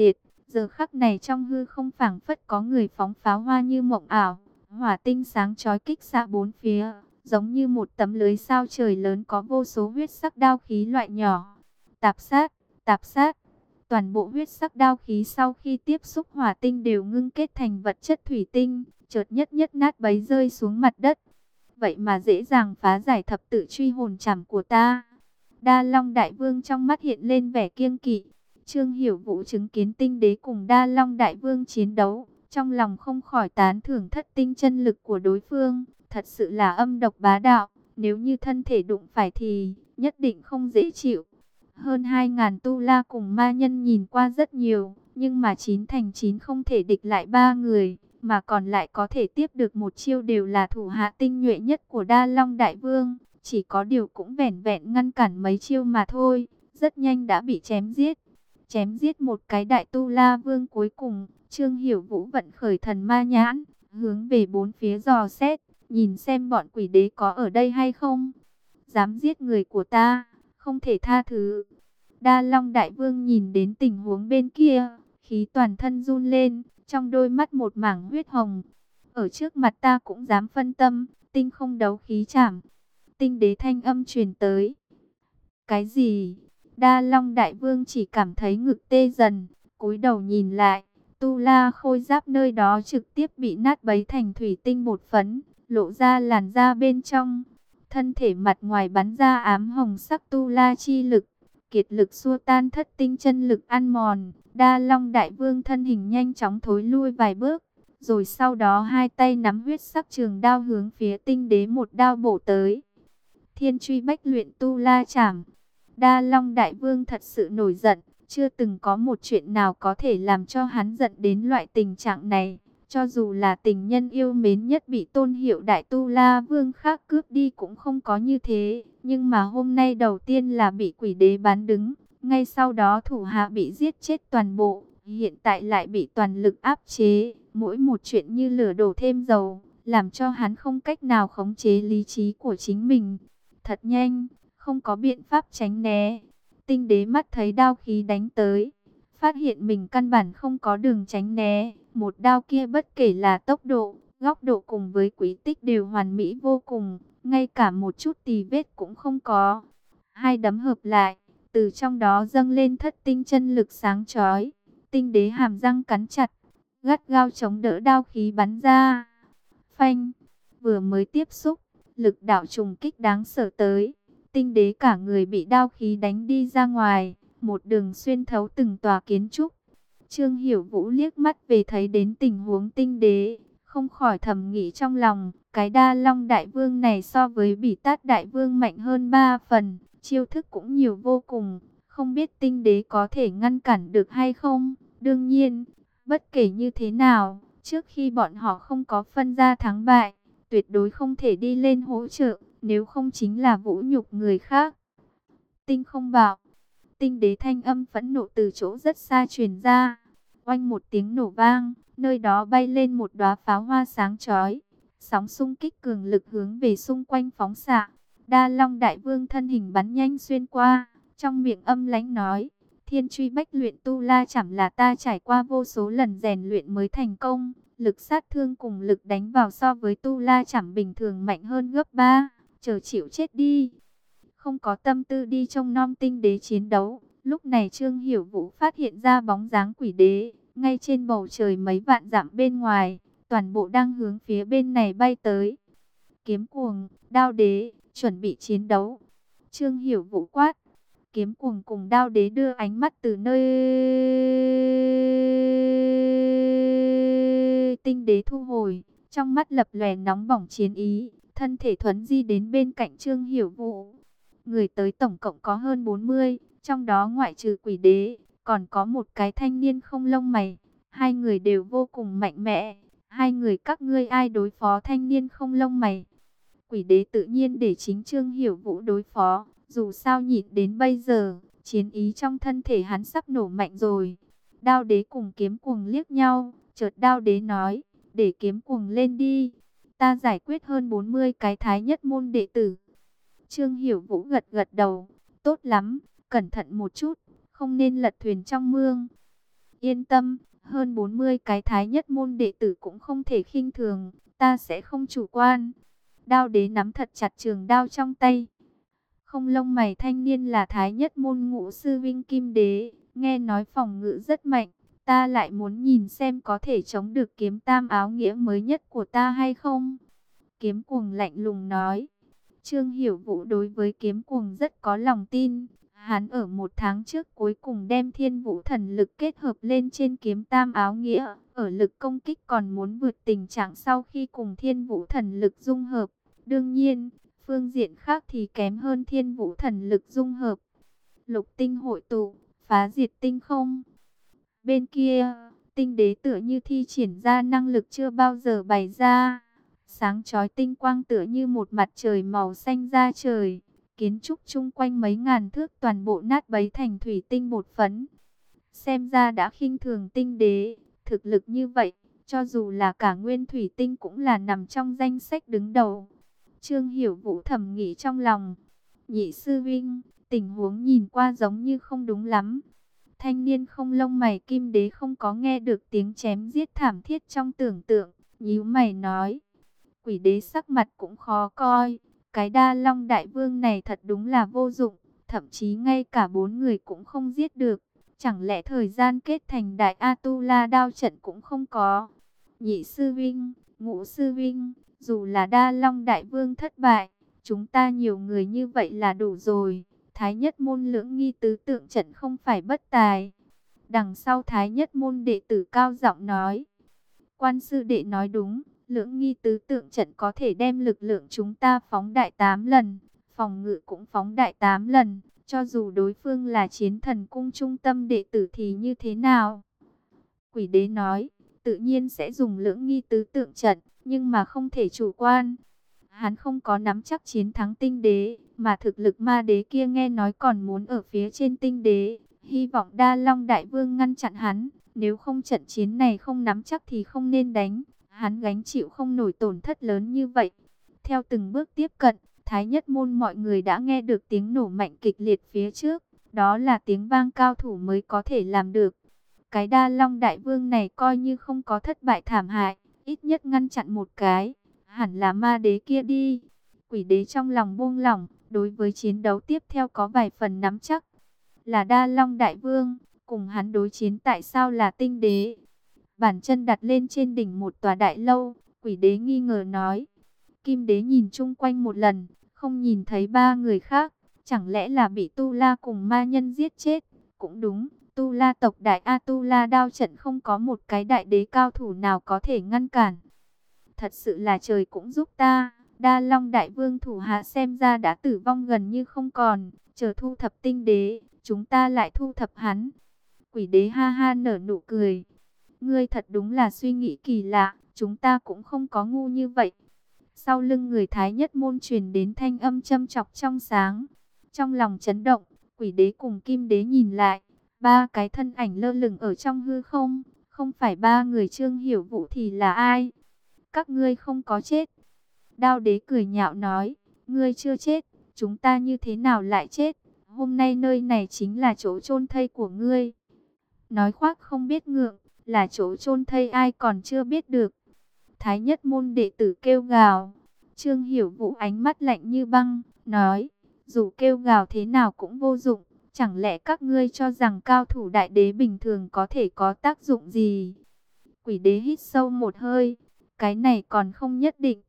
Giờ khắc này trong hư không phảng phất có người phóng pháo hoa như mộng ảo, hỏa tinh sáng chói kích xạ bốn phía, giống như một tấm lưới sao trời lớn có vô số huyết sắc đao khí loại nhỏ. Tạp sát, tạp sát. Toàn bộ huyết sắc đao khí sau khi tiếp xúc hỏa tinh đều ngưng kết thành vật chất thủy tinh, chợt nhất nhất nát bấy rơi xuống mặt đất. Vậy mà dễ dàng phá giải thập tự truy hồn trảm của ta. Đa Long Đại Vương trong mắt hiện lên vẻ kiêng kỵ. Trương Hiểu Vũ chứng kiến tinh đế cùng Đa Long Đại Vương chiến đấu, trong lòng không khỏi tán thưởng thất tinh chân lực của đối phương, thật sự là âm độc bá đạo, nếu như thân thể đụng phải thì nhất định không dễ chịu. Hơn hai ngàn tu la cùng ma nhân nhìn qua rất nhiều, nhưng mà chín thành chín không thể địch lại ba người, mà còn lại có thể tiếp được một chiêu đều là thủ hạ tinh nhuệ nhất của Đa Long Đại Vương, chỉ có điều cũng vẻn vẹn ngăn cản mấy chiêu mà thôi, rất nhanh đã bị chém giết. Chém giết một cái đại tu la vương cuối cùng, Trương Hiểu Vũ vận khởi thần ma nhãn, hướng về bốn phía dò xét, nhìn xem bọn quỷ đế có ở đây hay không. Dám giết người của ta, không thể tha thứ. Đa Long Đại Vương nhìn đến tình huống bên kia, khí toàn thân run lên, trong đôi mắt một mảng huyết hồng. Ở trước mặt ta cũng dám phân tâm, tinh không đấu khí chảm. Tinh đế thanh âm truyền tới. Cái gì? Đa Long Đại Vương chỉ cảm thấy ngực tê dần, cúi đầu nhìn lại, tu la khôi giáp nơi đó trực tiếp bị nát bấy thành thủy tinh bột phấn, lộ ra làn da bên trong. Thân thể mặt ngoài bắn ra ám hồng sắc tu la chi lực, kiệt lực xua tan thất tinh chân lực ăn mòn. Đa Long Đại Vương thân hình nhanh chóng thối lui vài bước, rồi sau đó hai tay nắm huyết sắc trường đao hướng phía tinh đế một đao bổ tới. Thiên truy bách luyện tu la chảm. Đa Long Đại Vương thật sự nổi giận, chưa từng có một chuyện nào có thể làm cho hắn giận đến loại tình trạng này. Cho dù là tình nhân yêu mến nhất bị tôn hiệu Đại Tu La Vương khác cướp đi cũng không có như thế. Nhưng mà hôm nay đầu tiên là bị quỷ đế bán đứng, ngay sau đó thủ hạ bị giết chết toàn bộ, hiện tại lại bị toàn lực áp chế. Mỗi một chuyện như lửa đổ thêm dầu, làm cho hắn không cách nào khống chế lý trí của chính mình. Thật nhanh, không có biện pháp tránh né. Tinh đế mắt thấy đao khí đánh tới, phát hiện mình căn bản không có đường tránh né. Một đao kia bất kể là tốc độ, góc độ cùng với quý tích đều hoàn mỹ vô cùng, ngay cả một chút tì vết cũng không có. Hai đấm hợp lại, từ trong đó dâng lên thất tinh chân lực sáng chói. Tinh đế hàm răng cắn chặt, gắt gao chống đỡ đao khí bắn ra. Phanh, vừa mới tiếp xúc, lực đạo trùng kích đáng sợ tới. Tinh đế cả người bị đao khí đánh đi ra ngoài, một đường xuyên thấu từng tòa kiến trúc. Trương Hiểu Vũ liếc mắt về thấy đến tình huống tinh đế, không khỏi thầm nghĩ trong lòng, cái Đa Long Đại Vương này so với Bỉ Tát Đại Vương mạnh hơn ba phần, chiêu thức cũng nhiều vô cùng, không biết tinh đế có thể ngăn cản được hay không. Đương nhiên, bất kể như thế nào, trước khi bọn họ không có phân ra thắng bại, tuyệt đối không thể đi lên hỗ trợ, nếu không chính là vũ nhục người khác. Tinh không bạo, tinh đế thanh âm phẫn nộ từ chỗ rất xa truyền ra. Oanh một tiếng nổ vang, nơi đó bay lên một đóa pháo hoa sáng chói. Sóng xung kích cường lực hướng về xung quanh phóng xạ. Đa Long Đại Vương thân hình bắn nhanh xuyên qua, trong miệng âm lãnh nói: Thiên truy bách luyện tu la chảm là ta trải qua vô số lần rèn luyện mới thành công. Lực sát thương cùng lực đánh vào so với tu la chảm bình thường mạnh hơn gấp ba. Chờ chịu chết đi. Không có tâm tư đi trông nom tinh đế chiến đấu. Lúc này Trương Hiểu Vũ phát hiện ra bóng dáng quỷ đế, ngay trên bầu trời mấy vạn dặm bên ngoài, toàn bộ đang hướng phía bên này bay tới. Kiếm cuồng, đao đế, chuẩn bị chiến đấu. Trương Hiểu Vũ quát. Kiếm cuồng cùng đao đế đưa ánh mắt từ nơi tinh đế thu hồi, trong mắt lập lòe nóng bỏng chiến ý, thân thể thuấn di đến bên cạnh Trương Hiểu Vũ. Người tới tổng cộng có hơn bốn mươi, trong đó ngoại trừ quỷ đế, còn có một cái thanh niên không lông mày. Hai người đều vô cùng mạnh mẽ. Hai người các ngươi ai đối phó thanh niên không lông mày? Quỷ đế tự nhiên để chính Trương Hiểu Vũ đối phó. Dù sao nhịn đến bây giờ, chiến ý trong thân thể hắn sắp nổ mạnh rồi. Đao đế cùng kiếm cuồng liếc nhau, chợt đao đế nói, để kiếm cuồng lên đi. Ta giải quyết hơn bốn mươi cái thái nhất môn đệ tử. Trương Hiểu Vũ gật gật đầu, tốt lắm, cẩn thận một chút, không nên lật thuyền trong mương. Yên tâm, hơn bốn mươi cái thái nhất môn đệ tử cũng không thể khinh thường, ta sẽ không chủ quan. Đao đế nắm thật chặt trường đao trong tay. Không lông mày thanh niên là thái nhất môn ngũ sư vinh kim đế, nghe nói phòng ngự rất mạnh. Ta lại muốn nhìn xem có thể chống được kiếm tam áo nghĩa mới nhất của ta hay không. Kiếm cuồng lạnh lùng nói. Trương Hiểu Vũ đối với kiếm cuồng rất có lòng tin. Hắn ở một tháng trước cuối cùng đem thiên vũ thần lực kết hợp lên trên kiếm tam áo nghĩa. Ở lực công kích còn muốn vượt tình trạng sau khi cùng thiên vũ thần lực dung hợp. Đương nhiên, phương diện khác thì kém hơn thiên vũ thần lực dung hợp. Lục tinh hội tụ, phá diệt tinh không. Bên kia, tinh đế tựa như thi triển ra năng lực chưa bao giờ bày ra. Sáng chói tinh quang tựa như một mặt trời màu xanh ra trời. Kiến trúc chung quanh mấy ngàn thước toàn bộ nát bấy thành thủy tinh bột phấn. Xem ra đã khinh thường tinh đế. Thực lực như vậy, cho dù là cả nguyên thủy tinh cũng là nằm trong danh sách đứng đầu. Trương Hiểu Vũ thầm nghĩ trong lòng. Nhị sư vinh, tình huống nhìn qua giống như không đúng lắm. Thanh niên không lông mày kim đế không có nghe được tiếng chém giết thảm thiết trong tưởng tượng. Nhíu mày nói. Quỷ đế sắc mặt cũng khó coi. Cái đa long đại vương này thật đúng là vô dụng. Thậm chí ngay cả bốn người cũng không giết được. Chẳng lẽ thời gian kết thành đại A-tu-la đao trận cũng không có. Nhị sư vinh, ngũ sư vinh, dù là đa long đại vương thất bại, chúng ta nhiều người như vậy là đủ rồi. Thái nhất môn lưỡng nghi tứ tượng trận không phải bất tài. Đằng sau thái nhất môn đệ tử cao giọng nói. Quan sư đệ nói đúng, lưỡng nghi tứ tượng trận có thể đem lực lượng chúng ta phóng đại tám lần, phòng ngự cũng phóng đại tám lần. Cho dù đối phương là chiến thần cung trung tâm đệ tử thì như thế nào? Quỷ đế nói, tự nhiên sẽ dùng lưỡng nghi tứ tượng trận, nhưng mà không thể chủ quan. Hắn không có nắm chắc chiến thắng tinh đế, mà thực lực ma đế kia nghe nói còn muốn ở phía trên tinh đế. Hy vọng đa long đại vương ngăn chặn hắn, nếu không trận chiến này không nắm chắc thì không nên đánh. Hắn gánh chịu không nổi tổn thất lớn như vậy. Theo từng bước tiếp cận, thái nhất môn mọi người đã nghe được tiếng nổ mạnh kịch liệt phía trước. Đó là tiếng vang cao thủ mới có thể làm được. Cái đa long đại vương này coi như không có thất bại thảm hại, ít nhất ngăn chặn một cái. Hẳn là ma đế kia đi. Quỷ đế trong lòng buông lỏng, đối với chiến đấu tiếp theo có vài phần nắm chắc. Là đa long đại vương, cùng hắn đối chiến tại sao là tinh đế? Bàn chân đặt lên trên đỉnh một tòa đại lâu, quỷ đế nghi ngờ nói. Kim đế nhìn chung quanh một lần, không nhìn thấy ba người khác. Chẳng lẽ là bị Tu La cùng ma nhân giết chết? Cũng đúng, Tu La tộc đại A Tu La đao trận không có một cái đại đế cao thủ nào có thể ngăn cản. Thật sự là trời cũng giúp ta. Đa Long đại vương thủ hạ xem ra đã tử vong gần như không còn. Chờ thu thập tinh đế, chúng ta lại thu thập hắn. Quỷ đế ha ha nở nụ cười. Ngươi thật đúng là suy nghĩ kỳ lạ. Chúng ta cũng không có ngu như vậy. Sau lưng người thái nhất môn truyền đến thanh âm châm chọc trong sáng. Trong lòng chấn động, quỷ đế cùng kim đế nhìn lại. Ba cái thân ảnh lơ lửng ở trong hư không. Không phải ba người Trương Hiểu Vũ thì là ai? Các ngươi không có chết. Đao đế cười nhạo nói. Ngươi chưa chết, chúng ta như thế nào lại chết? Hôm nay nơi này chính là chỗ chôn thây của ngươi. Nói khoác không biết ngượng, là chỗ chôn thây ai còn chưa biết được. Thái nhất môn đệ tử kêu gào. Trương Hiểu Vũ ánh mắt lạnh như băng, nói. Dù kêu gào thế nào cũng vô dụng. Chẳng lẽ các ngươi cho rằng cao thủ đại đế bình thường có thể có tác dụng gì? Quỷ đế hít sâu một hơi. Cái này còn không nhất định.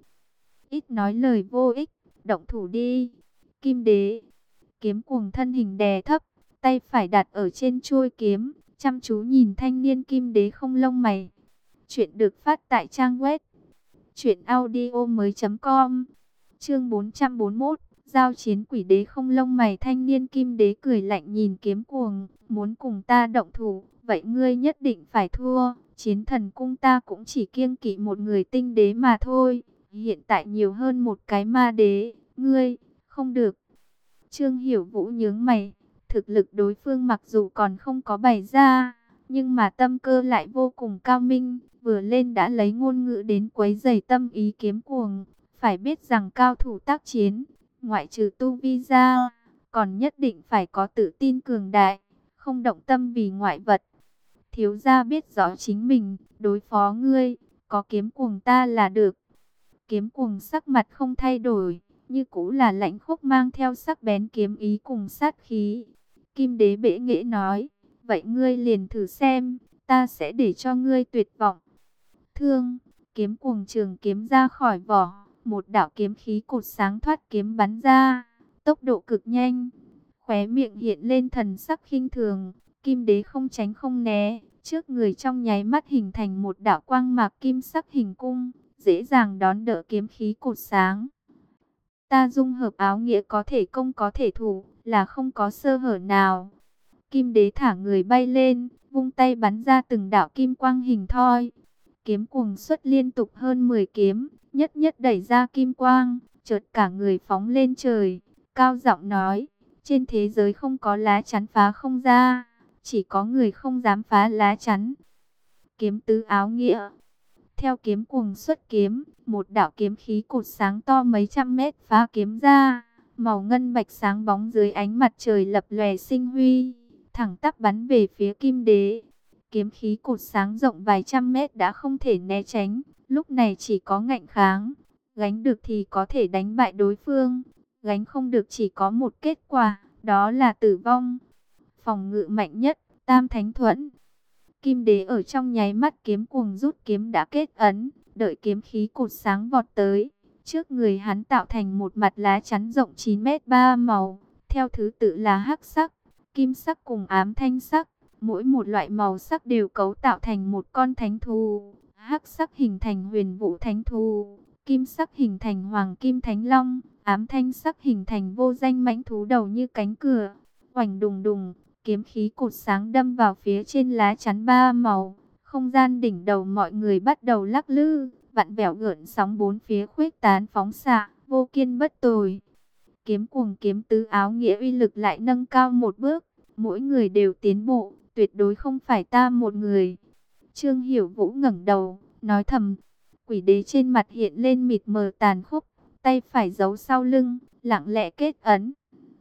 Ít nói lời vô ích, động thủ đi. Kim đế. Kiếm cuồng thân hình đè thấp, tay phải đặt ở trên chuôi kiếm, chăm chú nhìn thanh niên kim đế không lông mày. Chuyện được phát tại trang web truyện audio mới chấm com. Chương bốn trăm bốn mươi mốt. Giao chiến quỷ đế không lông mày. Thanh niên kim đế cười lạnh nhìn kiếm cuồng. Muốn cùng ta động thủ, vậy ngươi nhất định phải thua. Chiến thần cung ta cũng chỉ kiêng kỵ một người tinh đế mà thôi. Hiện tại nhiều hơn một cái ma đế. Ngươi, không được. Trương Hiểu Vũ nhướng mày. Thực lực đối phương mặc dù còn không có bày ra, nhưng mà tâm cơ lại vô cùng cao minh. Vừa lên đã lấy ngôn ngữ đến quấy rầy tâm ý kiếm cuồng. Phải biết rằng cao thủ tác chiến, ngoại trừ tu vi ra, còn nhất định phải có tự tin cường đại, không động tâm vì ngoại vật. Thiếu gia biết rõ chính mình, đối phó ngươi, có kiếm cuồng ta là được. Kiếm cuồng sắc mặt không thay đổi, như cũ là lãnh khốc mang theo sắc bén kiếm ý cùng sát khí. Kim đế bệ nghệ nói, vậy ngươi liền thử xem, ta sẽ để cho ngươi tuyệt vọng. Thương, kiếm cuồng trường kiếm ra khỏi vỏ, một đạo kiếm khí cột sáng thoát kiếm bắn ra, tốc độ cực nhanh. Khóe miệng hiện lên thần sắc khinh thường, kim đế không tránh không né, trước người trong nháy mắt hình thành một đạo quang mạc kim sắc hình cung, dễ dàng đón đỡ kiếm khí cột sáng. Ta dung hợp áo nghĩa có thể công có thể thủ, là không có sơ hở nào. Kim đế thả người bay lên, vung tay bắn ra từng đạo kim quang hình thoi. Kiếm cuồng xuất liên tục hơn mười kiếm, nhất nhất đẩy ra kim quang, chợt cả người phóng lên trời, cao giọng nói, trên thế giới không có lá chắn phá không ra, chỉ có người không dám phá lá chắn. Kiếm tứ áo nghĩa. Theo kiếm cuồng xuất kiếm, một đạo kiếm khí cột sáng to mấy trăm mét phá kiếm ra, màu ngân bạch sáng bóng dưới ánh mặt trời lập lòe sinh huy, thẳng tắp bắn về phía kim đế. Kiếm khí cột sáng rộng vài trăm mét đã không thể né tránh, lúc này chỉ có ngạnh kháng, gánh được thì có thể đánh bại đối phương, gánh không được chỉ có một kết quả, đó là tử vong. Phòng ngự mạnh nhất, Tam Thánh Thuẫn. Kim đế ở trong nháy mắt kiếm cuồng rút kiếm đã kết ấn, đợi kiếm khí cột sáng vọt tới. Trước người hắn tạo thành một mặt lá chắn rộng chín mét ba màu, theo thứ tự là hắc sắc, kim sắc cùng ám thanh sắc. Mỗi một loại màu sắc đều cấu tạo thành một con thánh thú. Hắc sắc hình thành huyền vũ thánh thú, kim sắc hình thành hoàng kim thánh long, ám thanh sắc hình thành vô danh mãnh thú đầu như cánh cửa. Oành đùng đùng, kiếm khí cột sáng đâm vào phía trên lá chắn ba màu. Không gian đỉnh đầu mọi người bắt đầu lắc lư, vặn vẹo gợn sóng bốn phía khuếch tán phóng xạ, vô kiên bất tồi. Kiếm cuồng kiếm tứ áo nghĩa uy lực lại nâng cao một bước, mỗi người đều tiến bộ, tuyệt đối không phải ta một người. Trương Hiểu Vũ ngẩng đầu, nói thầm. Quỷ đế trên mặt hiện lên mịt mờ tàn khốc, tay phải giấu sau lưng, lặng lẽ kết ấn.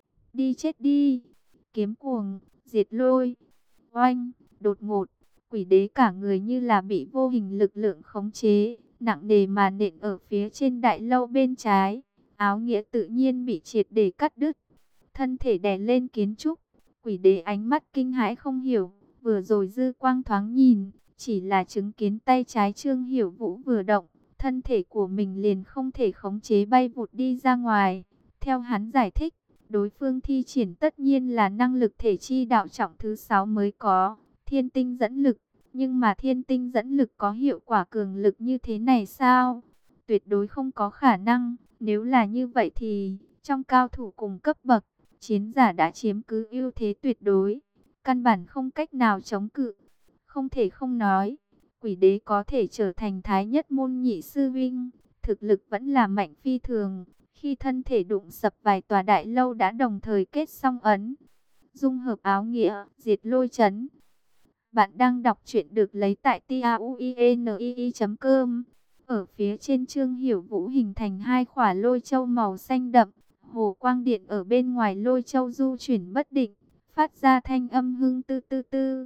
Đi chết đi! Kiếm cuồng, diệt lôi. Oanh, đột ngột, quỷ đế cả người như là bị vô hình lực lượng khống chế, nặng nề mà nện ở phía trên đại lâu bên trái. Áo nghĩa tự nhiên bị triệt để cắt đứt, thân thể đè lên kiến trúc. Quỷ đế ánh mắt kinh hãi không hiểu, vừa rồi dư quang thoáng nhìn, chỉ là chứng kiến tay trái Trương Hiểu Vũ vừa động, thân thể của mình liền không thể khống chế bay vụt đi ra ngoài. Theo hắn giải thích, đối phương thi triển tất nhiên là năng lực thể chi đạo trọng thứ sáu mới có, thiên tinh dẫn lực. Nhưng mà thiên tinh dẫn lực có hiệu quả cường lực như thế này sao? Tuyệt đối không có khả năng. Nếu là như vậy thì, trong cao thủ cùng cấp bậc, chiến giả đã chiếm cứ ưu thế tuyệt đối, căn bản không cách nào chống cự. Không thể không nói, quỷ đế có thể trở thành thái nhất môn nhị sư vinh, thực lực vẫn là mạnh phi thường. Khi thân thể đụng sập vài tòa đại lâu đã đồng thời kết xong ấn. Dung hợp áo nghĩa, diệt lôi chấn. Bạn đang đọc truyện được lấy tại tauinii chấm com. Ở phía trên Trương Hiểu Vũ hình thành hai khỏa lôi châu màu xanh đậm. Hồ quang điện ở bên ngoài lôi châu du chuyển bất định, phát ra thanh âm hưng tư tư tư.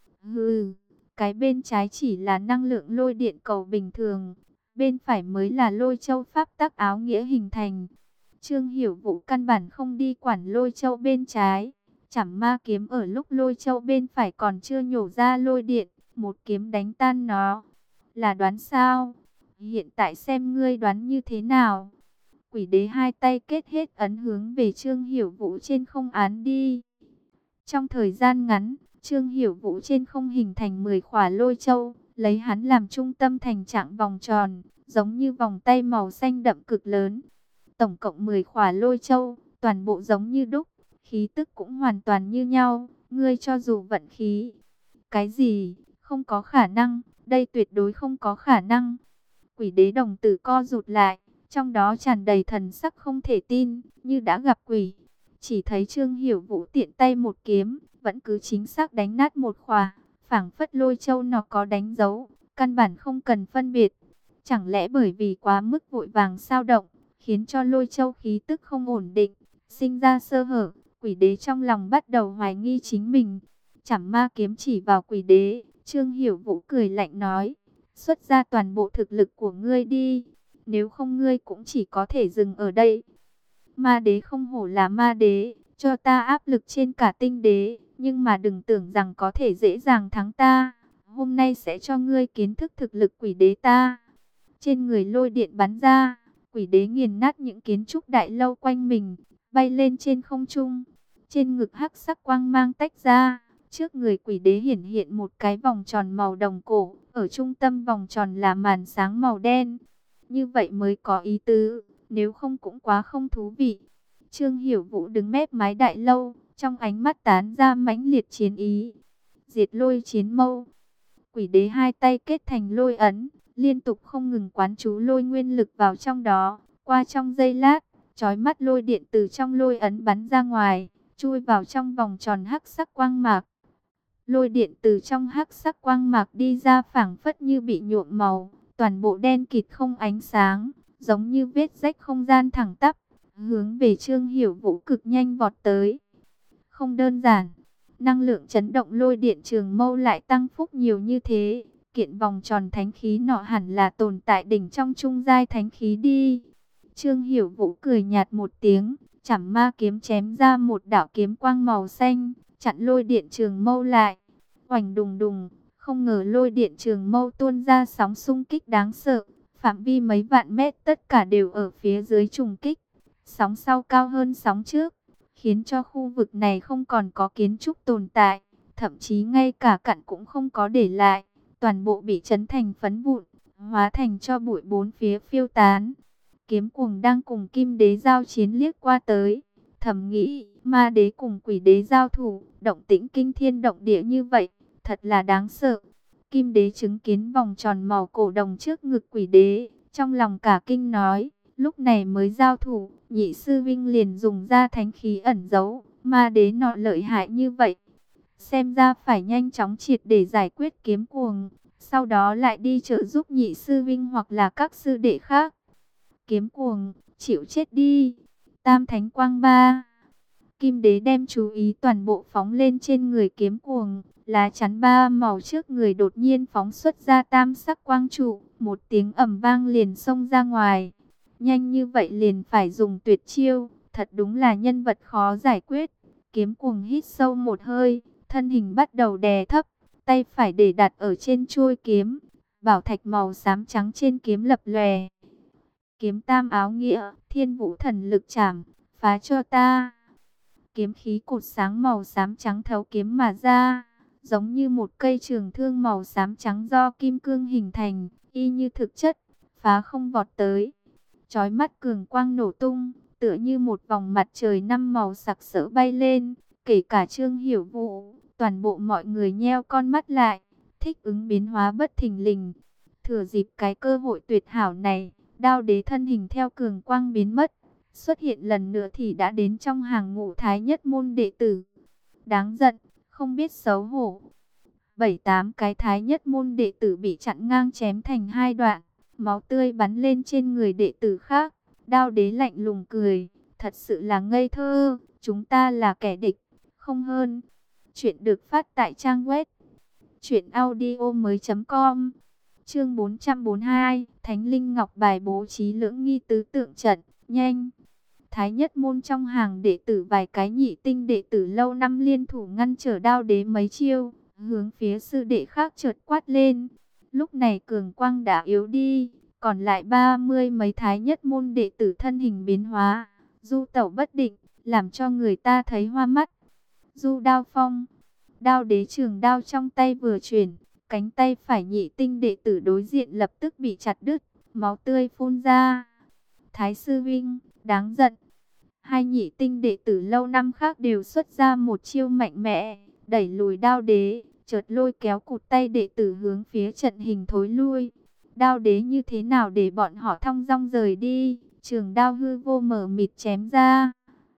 Hừ, cái bên trái chỉ là năng lượng lôi điện cầu bình thường, bên phải mới là lôi châu pháp tắc áo nghĩa hình thành. Trương Hiểu Vũ căn bản không đi quản lôi châu bên trái, chảm ma kiếm ở lúc lôi châu bên phải còn chưa nhổ ra lôi điện, một kiếm đánh tan nó. Là đoán sao? Hiện tại xem ngươi đoán như thế nào? Quỷ đế hai tay kết hết ấn hướng về Trương Hiểu Vũ trên không án đi. Trong thời gian ngắn, Trương Hiểu Vũ trên không hình thành mười khỏa lôi châu, lấy hắn làm trung tâm thành trạng vòng tròn, giống như vòng tay màu xanh đậm cực lớn. Tổng cộng mười khỏa lôi châu, toàn bộ giống như đúc, khí tức cũng hoàn toàn như nhau, ngươi cho dù vận khí. Cái gì? Không có khả năng, đây tuyệt đối không có khả năng. Quỷ đế đồng tử co rụt lại, trong đó tràn đầy thần sắc không thể tin, như đã gặp quỷ. Chỉ thấy Trương Hiểu Vũ tiện tay một kiếm, vẫn cứ chính xác đánh nát một khỏa, phảng phất lôi châu nó có đánh dấu, căn bản không cần phân biệt. Chẳng lẽ bởi vì quá mức vội vàng sao động, khiến cho lôi châu khí tức không ổn định, sinh ra sơ hở? Quỷ đế trong lòng bắt đầu hoài nghi chính mình. Chảm ma kiếm chỉ vào quỷ đế, Trương Hiểu Vũ cười lạnh nói, xuất ra toàn bộ thực lực của ngươi đi, nếu không ngươi cũng chỉ có thể dừng ở đây. Ma đế không hổ là ma đế, cho ta áp lực trên cả tinh đế, nhưng mà đừng tưởng rằng có thể dễ dàng thắng ta. Hôm nay sẽ cho ngươi kiến thức thực lực quỷ đế ta. Trên người lôi điện bắn ra, quỷ đế nghiền nát những kiến trúc đại lâu quanh mình, bay lên trên không trung. Trên ngực hắc sắc quang mang tách ra, trước người quỷ đế hiển hiện một cái vòng tròn màu đồng cổ, ở trung tâm vòng tròn là màn sáng màu đen. Như vậy mới có ý tứ, nếu không cũng quá không thú vị. Trương Hiểu Vũ đứng mép mái đại lâu, trong ánh mắt tán ra mãnh liệt chiến ý. Diệt lôi chiến mâu. Quỷ đế hai tay kết thành lôi ấn, liên tục không ngừng quán chú lôi nguyên lực vào trong đó. Qua trong giây lát, chói mắt lôi điện từ trong lôi ấn bắn ra ngoài, chui vào trong vòng tròn hắc sắc quang mạc. Lôi điện từ trong hắc sắc quang mạc đi ra phảng phất như bị nhuộm màu, toàn bộ đen kịt không ánh sáng, giống như vết rách không gian thẳng tắp, hướng về Trương Hiểu Vũ cực nhanh vọt tới. Không đơn giản, năng lượng chấn động lôi điện trường mâu lại tăng phúc nhiều như thế, kiện vòng tròn thánh khí nọ hẳn là tồn tại đỉnh trong trung giai thánh khí đi. Trương Hiểu Vũ cười nhạt một tiếng, chảm ma kiếm chém ra một đạo kiếm quang màu xanh, chặn lôi điện trường mâu lại. Oành đùng đùng, không ngờ lôi điện trường mâu tuôn ra sóng xung kích đáng sợ, phạm vi mấy vạn mét tất cả đều ở phía dưới trùng kích. Sóng sau cao hơn sóng trước, khiến cho khu vực này không còn có kiến trúc tồn tại, thậm chí ngay cả cặn cũng không có để lại, toàn bộ bị chấn thành phấn vụn, hóa thành cho bụi bốn phía phiêu tán. Kiếm Cuồng đang cùng Kim Đế giao chiến liếc qua tới, thầm nghĩ, ma đế cùng quỷ đế giao thủ, động tĩnh kinh thiên động địa như vậy, thật là đáng sợ. Kim Đế chứng kiến vòng tròn màu cổ đồng trước ngực quỷ đế, trong lòng cả kinh nói, lúc này mới giao thủ, nhị sư vinh liền dùng ra thánh khí ẩn giấu, ma đế nọ lợi hại như vậy. Xem ra phải nhanh chóng triệt để giải quyết Kiếm Cuồng, sau đó lại đi trợ giúp nhị sư vinh hoặc là các sư đệ khác. Kiếm Cuồng, chịu chết đi. Tam Thánh Quang Ba. Kim Đế đem chú ý toàn bộ phóng lên trên người Kiếm Cuồng, lá chắn ba màu trước người đột nhiên phóng xuất ra tam sắc quang trụ, một tiếng ầm vang liền xông ra ngoài. Nhanh như vậy liền phải dùng tuyệt chiêu, thật đúng là nhân vật khó giải quyết. Kiếm Cuồng hít sâu một hơi, thân hình bắt đầu đè thấp, tay phải để đặt ở trên chuôi kiếm, bảo thạch màu xám trắng trên kiếm lập lòe. Kiếm tam áo nghĩa, thiên vũ thần lực chảm, phá cho ta. Kiếm khí cột sáng màu xám trắng thấu kiếm mà ra, giống như một cây trường thương màu xám trắng do kim cương hình thành, y như thực chất, phá không vọt tới. Chói mắt cường quang nổ tung, tựa như một vòng mặt trời năm màu sặc sỡ bay lên, kể cả Trương Hiểu Vũ, toàn bộ mọi người nheo con mắt lại, thích ứng biến hóa bất thình lình. Thừa dịp cái cơ hội tuyệt hảo này, Đao Đế thân hình theo cường quang biến mất, xuất hiện lần nữa thì đã đến trong hàng ngũ thái nhất môn đệ tử. Đáng giận, không biết xấu hổ. Bảy tám cái thái nhất môn đệ tử bị chặn ngang chém thành hai đoạn, máu tươi bắn lên trên người đệ tử khác. Đao Đế lạnh lùng cười, thật sự là ngây thơ, chúng ta là kẻ địch, không hơn. Chuyện được phát tại trang web truyện audio mới chấm com. Chương bốn trăm bốn mươi hai, Thánh Linh Ngọc bài bố trí lưỡng nghi tứ tượng trận, nhanh. Thái nhất môn trong hàng đệ tử vài cái nhị tinh đệ tử lâu năm liên thủ ngăn trở Đao Đế mấy chiêu, hướng phía sư đệ khác chợt quát lên. Lúc này cường quang đã yếu đi, còn lại ba mươi mấy thái nhất môn đệ tử thân hình biến hóa, du tẩu bất định, làm cho người ta thấy hoa mắt. Du Đao Phong, Đao Đế trường đao trong tay vừa chuyển, cánh tay phải nhị tinh đệ tử đối diện lập tức bị chặt đứt, máu tươi phun ra. Thái sư vinh, đáng giận. Hai nhị tinh đệ tử lâu năm khác đều xuất ra một chiêu mạnh mẽ, đẩy lùi Đao Đế, chợt lôi kéo cụt tay đệ tử hướng phía trận hình thối lui. Đao Đế như thế nào để bọn họ thong dong rời đi, trường đao hư vô mở mịt chém ra.